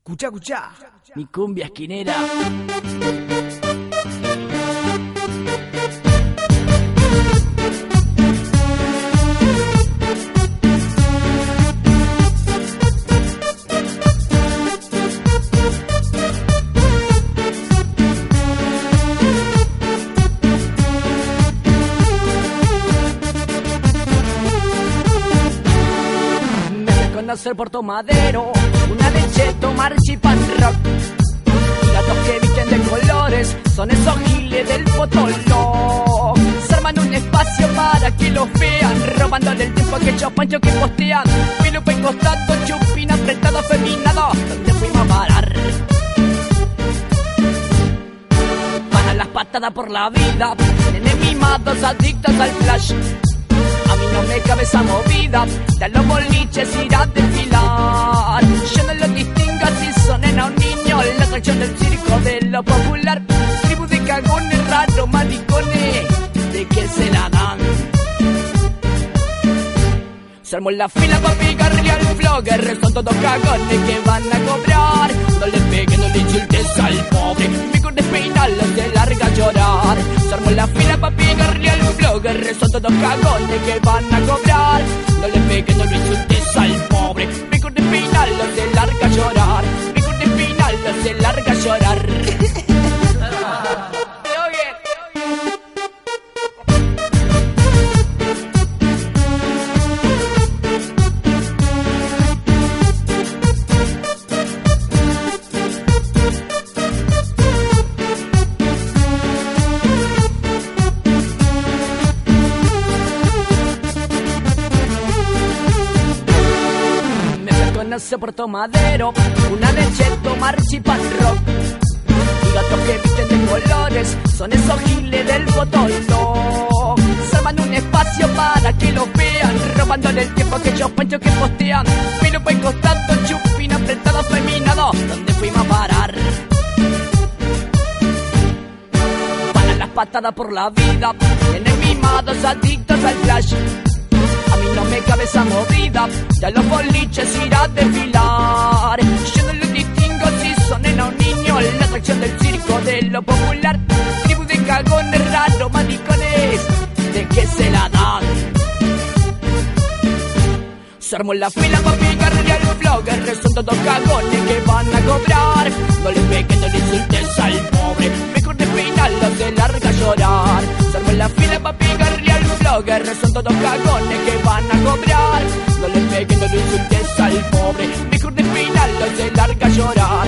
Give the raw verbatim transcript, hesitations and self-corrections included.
Cuchá, cuchá, mi cumbia esquinera. Conocer Puerto Madero, una leche, tomar chipán rock. Y gatos que visten de colores, son esos giles del fotolog. Se arman un espacio para que los vean, robándole el tiempo a aquellos panchos que postean. Pilupa y costado, chupín apretado, afeminado, ¿dónde fuimos a parar? Van a las patadas por la vida, enemimados, adictos al flash. A mí no me cabe esa movida, de los boliches ir a desfilar. Yo no los distingo si son nena o niño, la canción del circo de lo popular. Tribu de cagones, raros, maricones, ¿de qué se la dan? Se armó la fila pa' picarle al vlogger, son todos cagones que van a cobrar. No le peguen, no le insultes al pobre, pico despeinalo, se larga a llorar. Se armó la fila pa' picarle al vlogger, son todos cagones que van a cobrar. No le peguen, no le insultes al pobre, pico despeinalo, se larga a llorar. Pico despeinalo, se larga a llorar. Conoce Puerto Madero, una leche, tomar chipán rock. Y gatos que visten de colores, son esos giles del fotolog. Se arman un espacio para que los vean, robándole el tiempo a aquellos panchos que postean. Pilupa y costado, chupín apretado, afeminado, ¿dónde fuimos a parar? Van a las patadas por la vida, enemimados, adictos al flash. A mí no me cabe esa movida, ya los boliches ir a desfilar. Yo no los distingo si son nena o niño, la atracción del circo de lo popular. Tribu de cagones, raros, maricones, ¿de qué se la dan? Se armó la fila pa' picarle al vlogger, son todos cagones que van a cobrar. No le peguen, no le insultes al pobre, mejor despeinalo, se larga a llorar. Se armó la fila pa' picarle al vlogger, son todos cagones que van a cobrar. No le peguen, no le insultes al pobre, mejor despeinalo, se larga a llorar.